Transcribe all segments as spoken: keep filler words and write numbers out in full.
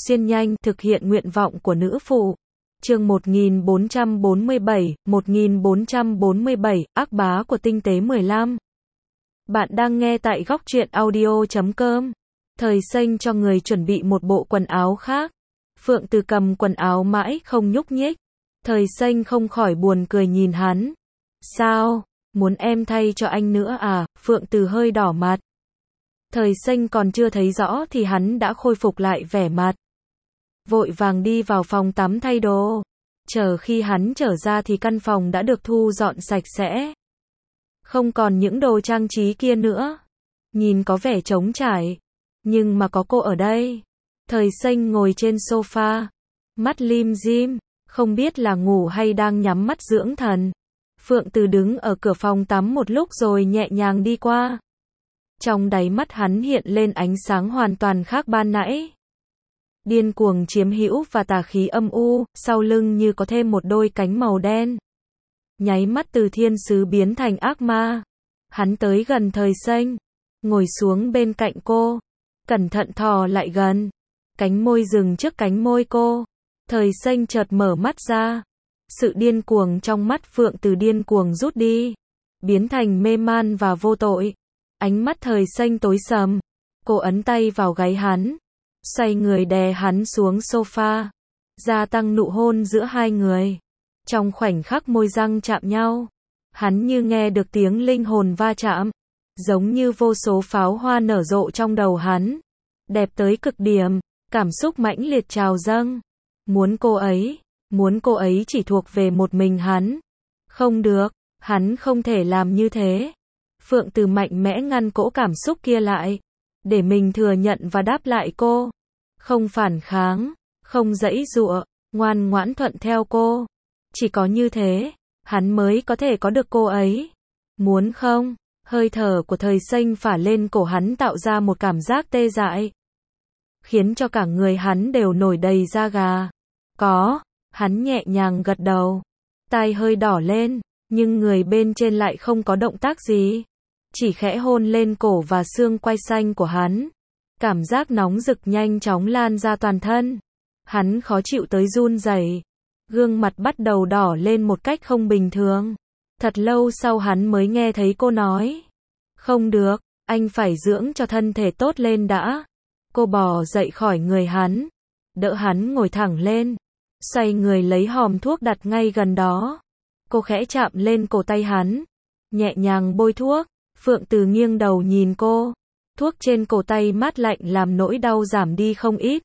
xuyên nhanh, thực hiện nguyện vọng của nữ phụ. Chương một nghìn bốn trăm bốn mươi bảy, một nghìn bốn trăm bốn mươi bảy, ác bá của tinh tế mười lăm. Bạn đang nghe tại góc truyện audio chấm com. Thời xanh cho người chuẩn bị một bộ quần áo khác. Phượng Từ cầm quần áo mãi không nhúc nhích. Thời xanh không khỏi buồn cười nhìn hắn. Sao? Muốn em thay cho anh nữa à? Phượng Từ hơi đỏ mặt. Thời xanh còn chưa thấy rõ thì hắn đã khôi phục lại vẻ mặt. Vội vàng đi vào phòng tắm thay đồ. Chờ khi hắn trở ra thì căn phòng đã được thu dọn sạch sẽ. Không còn những đồ trang trí kia nữa. Nhìn có vẻ trống trải. Nhưng mà có cô ở đây. Thời xanh ngồi trên sofa. Mắt lim dim. Không biết là ngủ hay đang nhắm mắt dưỡng thần. Phượng Từ đứng ở cửa phòng tắm một lúc rồi nhẹ nhàng đi qua. Trong đáy mắt hắn hiện lên ánh sáng hoàn toàn khác ban nãy. Điên cuồng chiếm hữu và tà khí âm u, sau lưng như có thêm một đôi cánh màu đen. Nháy mắt từ thiên sứ biến thành ác ma. Hắn tới gần thời xanh, ngồi xuống bên cạnh cô, cẩn thận thò lại gần. Cánh môi dừng trước cánh môi cô. Thời xanh chợt mở mắt ra. Sự điên cuồng trong mắt Phượng Từ điên cuồng rút đi, biến thành mê man và vô tội. Ánh mắt thời xanh tối sầm. Cô ấn tay vào gáy hắn, xoay người đè hắn xuống sofa, gia tăng nụ hôn giữa hai người. Trong khoảnh khắc môi răng chạm nhau, hắn như nghe được tiếng linh hồn va chạm, giống như vô số pháo hoa nở rộ trong đầu hắn. Đẹp tới cực điểm, cảm xúc mãnh liệt trào dâng. Muốn cô ấy, muốn cô ấy chỉ thuộc về một mình hắn. Không được, hắn không thể làm như thế. Phượng Từ mạnh mẽ ngăn cỗ cảm xúc kia lại, để mình thừa nhận và đáp lại cô. Không phản kháng, không giãy giụa, ngoan ngoãn thuận theo cô. Chỉ có như thế, hắn mới có thể có được cô ấy. Muốn không? Hơi thở của thời xanh phả lên cổ hắn tạo ra một cảm giác tê dại, khiến cho cả người hắn đều nổi đầy da gà. Có, hắn nhẹ nhàng gật đầu. Tai hơi đỏ lên, nhưng người bên trên lại không có động tác gì. Chỉ khẽ hôn lên cổ và xương quai xanh của hắn. Cảm giác nóng rực nhanh chóng lan ra toàn thân. Hắn khó chịu tới run rẩy. Gương mặt bắt đầu đỏ lên một cách không bình thường. Thật lâu sau hắn mới nghe thấy cô nói. Không được, anh phải dưỡng cho thân thể tốt lên đã. Cô bò dậy khỏi người hắn, đỡ hắn ngồi thẳng lên, xoay người lấy hòm thuốc đặt ngay gần đó. Cô khẽ chạm lên cổ tay hắn, nhẹ nhàng bôi thuốc. Phượng Từ nghiêng đầu nhìn cô. Thuốc trên cổ tay mát lạnh làm nỗi đau giảm đi không ít.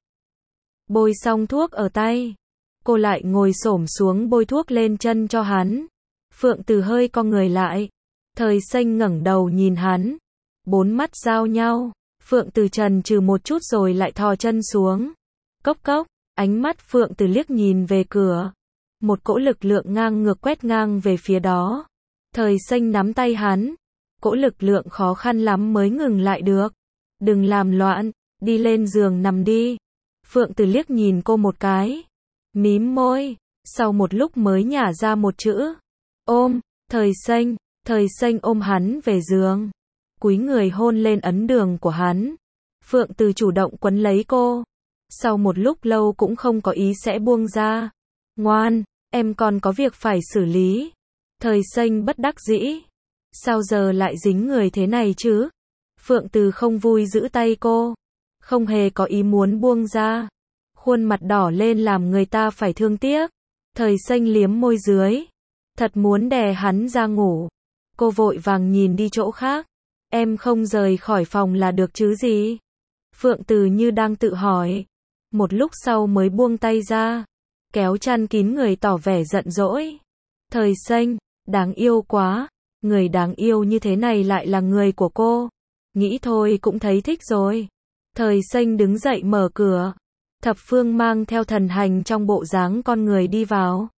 Bôi xong thuốc ở tay, cô lại ngồi xổm xuống bôi thuốc lên chân cho hắn. Phượng Từ hơi cong người lại. Thời xanh ngẩng đầu nhìn hắn. Bốn mắt giao nhau. Phượng Từ chần chừ một chút rồi lại thò chân xuống. Cốc cốc, ánh mắt Phượng Từ liếc nhìn về cửa. Một cỗ lực lượng ngang ngược quét ngang về phía đó. Thời xanh nắm tay hắn. Cỗ lực lượng khó khăn lắm mới ngừng lại được. Đừng làm loạn, đi lên giường nằm đi. Phượng Từ liếc nhìn cô một cái, mím môi, sau một lúc mới nhả ra một chữ. Ôm. Thời xanh, thời xanh ôm hắn về giường, cúi người hôn lên ấn đường của hắn. Phượng Từ chủ động quấn lấy cô. Sau một lúc lâu cũng không có ý sẽ buông ra. Ngoan, em còn có việc phải xử lý. Thời xanh bất đắc dĩ. Sao giờ lại dính người thế này chứ? Phượng Từ không vui giữ tay cô, không hề có ý muốn buông ra. Khuôn mặt đỏ lên làm người ta phải thương tiếc. Thời xanh liếm môi dưới, thật muốn đè hắn ra ngủ. Cô vội vàng nhìn đi chỗ khác. Em không rời khỏi phòng là được chứ gì? Phượng Từ như đang tự hỏi. Một lúc sau mới buông tay ra, kéo chăn kín người tỏ vẻ giận dỗi. Thời xanh, đáng yêu quá. Người đáng yêu như thế này lại là người của cô. Nghĩ thôi cũng thấy thích rồi. Thời xanh đứng dậy mở cửa. Thập Phương mang theo thần hành trong bộ dáng con người đi vào.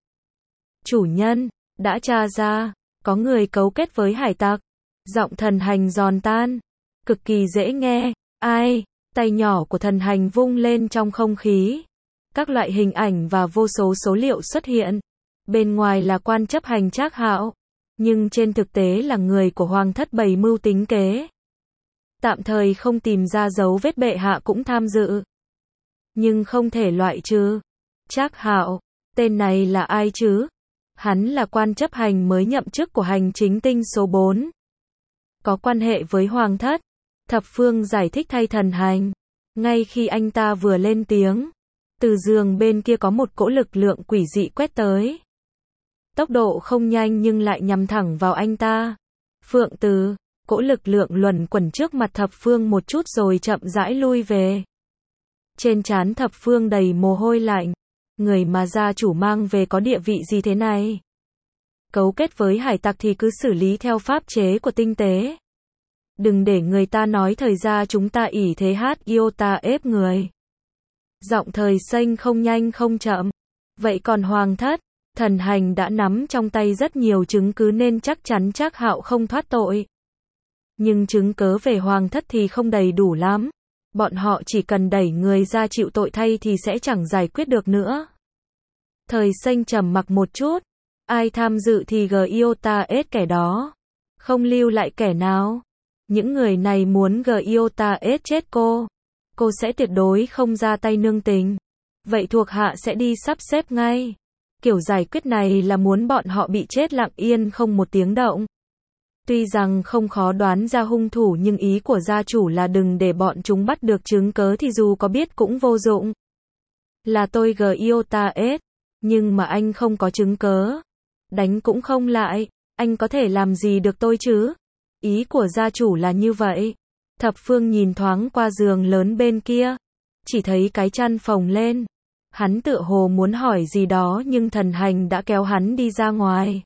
Chủ nhân, đã tra ra, có người cấu kết với hải tặc. Giọng thần hành giòn tan, cực kỳ dễ nghe. Ai? Tay nhỏ của thần hành vung lên trong không khí. Các loại hình ảnh và vô số số liệu xuất hiện. Bên ngoài là quan chấp hành Trác Hạo, nhưng trên thực tế là người của Hoàng thất bày mưu tính kế. Tạm thời không tìm ra dấu vết bệ hạ cũng tham dự. nhưng không thể loại trừ. Trác Hạo, tên này là ai chứ? Hắn là quan chấp hành mới nhậm chức của hành chính tinh số bốn. Có quan hệ với Hoàng thất. Thập Phương giải thích thay Thần Hành. Ngay khi anh ta vừa lên tiếng, từ giường bên kia có một cỗ lực lượng quỷ dị quét tới. Tốc độ không nhanh nhưng lại nhằm thẳng vào anh ta. Phượng Từ, cỗ lực lượng luẩn quẩn trước mặt Thập Phương một chút rồi chậm rãi lui về. Trên trán Thập Phương đầy mồ hôi lạnh. Người mà gia chủ mang về có địa vị gì thế này? Cấu kết với hải tặc thì cứ xử lý theo pháp chế của tinh tế. Đừng để người ta nói thời gia chúng ta ỷ thế hát yêu ta ép người. Giọng Thời Xanh không nhanh không chậm. Vậy còn Hoàng thất? Thần Hành đã nắm trong tay rất nhiều chứng cứ nên chắc chắn Trác Hạo không thoát tội. Nhưng chứng cớ về Hoàng thất thì không đầy đủ lắm. Bọn họ chỉ cần đẩy người ra chịu tội thay thì sẽ chẳng giải quyết được nữa. Thời Xanh trầm mặc một chút. Ai tham dự thì Giota ết kẻ đó. Không lưu lại kẻ nào. Những người này muốn Giota ết chết cô. Cô sẽ tuyệt đối không ra tay nương tình. Vậy thuộc hạ sẽ đi sắp xếp ngay. Kiểu giải quyết này là muốn bọn họ bị chết lặng yên không một tiếng động. Tuy rằng không khó đoán ra hung thủ nhưng ý của gia chủ là đừng để bọn chúng bắt được chứng cớ thì dù có biết cũng vô dụng. Là tôi Giota ết, nhưng mà anh không có chứng cớ. Đánh cũng không lại, anh có thể làm gì được tôi chứ? Ý của gia chủ là như vậy. Thập Phương nhìn thoáng qua giường lớn bên kia, chỉ thấy cái chăn phồng lên. Hắn tựa hồ muốn hỏi gì đó nhưng Thần Hành đã kéo hắn đi ra ngoài.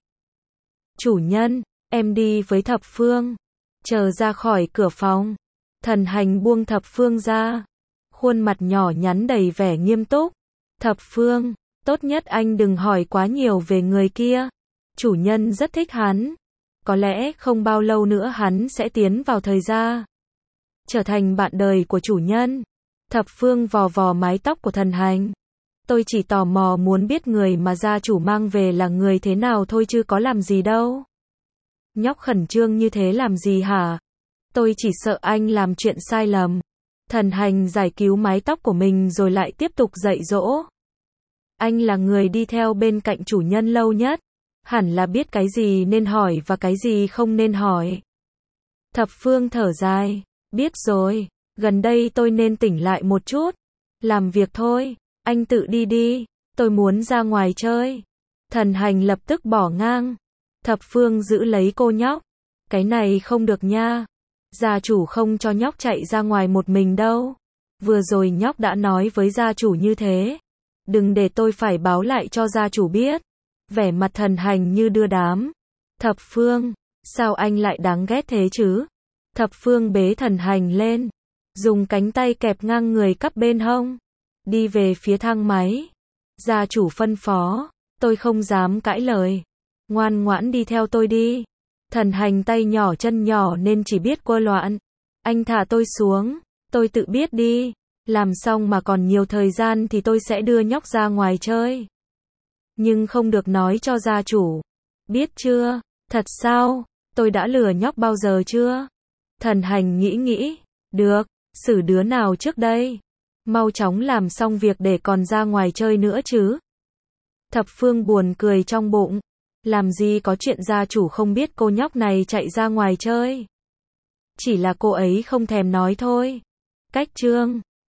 Chủ nhân, em đi với Thập Phương. Chờ ra khỏi cửa phòng, Thần Hành buông Thập Phương ra. Khuôn mặt nhỏ nhắn đầy vẻ nghiêm túc. Thập Phương, tốt nhất anh đừng hỏi quá nhiều về người kia. Chủ nhân rất thích hắn. Có lẽ không bao lâu nữa hắn sẽ tiến vào thời gia, trở thành bạn đời của chủ nhân. Thập Phương vò vò mái tóc của Thần Hành. Tôi chỉ tò mò muốn biết người mà gia chủ mang về là người thế nào thôi chứ có làm gì đâu. Nhóc khẩn trương như thế làm gì hả? Tôi chỉ sợ anh làm chuyện sai lầm. Thần Hành giải cứu mái tóc của mình rồi lại tiếp tục dạy dỗ. Anh là người đi theo bên cạnh chủ nhân lâu nhất. Hẳn là biết cái gì nên hỏi và cái gì không nên hỏi. Thập Phương thở dài. Biết rồi, gần đây tôi nên tỉnh lại một chút. Làm việc thôi, anh tự đi đi, tôi muốn ra ngoài chơi. Thần Hành lập tức bỏ ngang. Thập Phương giữ lấy cô nhóc. Cái này không được nha. Gia chủ không cho nhóc chạy ra ngoài một mình đâu. Vừa rồi nhóc đã nói với gia chủ như thế. Đừng để tôi phải báo lại cho gia chủ biết. Vẻ mặt Thần Hành như đưa đám. Thập Phương, sao anh lại đáng ghét thế chứ? Thập Phương bế Thần Hành lên, dùng cánh tay kẹp ngang người cắp bên hông, đi về phía thang máy. Gia chủ phân phó, tôi không dám cãi lời. Ngoan ngoãn đi theo tôi đi. Thần Hành tay nhỏ chân nhỏ nên chỉ biết quơ loạn. Anh thả tôi xuống, tôi tự biết đi. Làm xong mà còn nhiều thời gian thì tôi sẽ đưa nhóc ra ngoài chơi. Nhưng không được nói cho gia chủ. Biết chưa? Thật sao? Tôi đã lừa nhóc bao giờ chưa? Thần Hành nghĩ nghĩ. Được, xử đứa nào trước đây? Mau chóng làm xong việc để còn ra ngoài chơi nữa chứ. Thập Phương buồn cười trong bụng. Làm gì có chuyện gia chủ không biết cô nhóc này chạy ra ngoài chơi. Chỉ là cô ấy không thèm nói thôi. Cách chương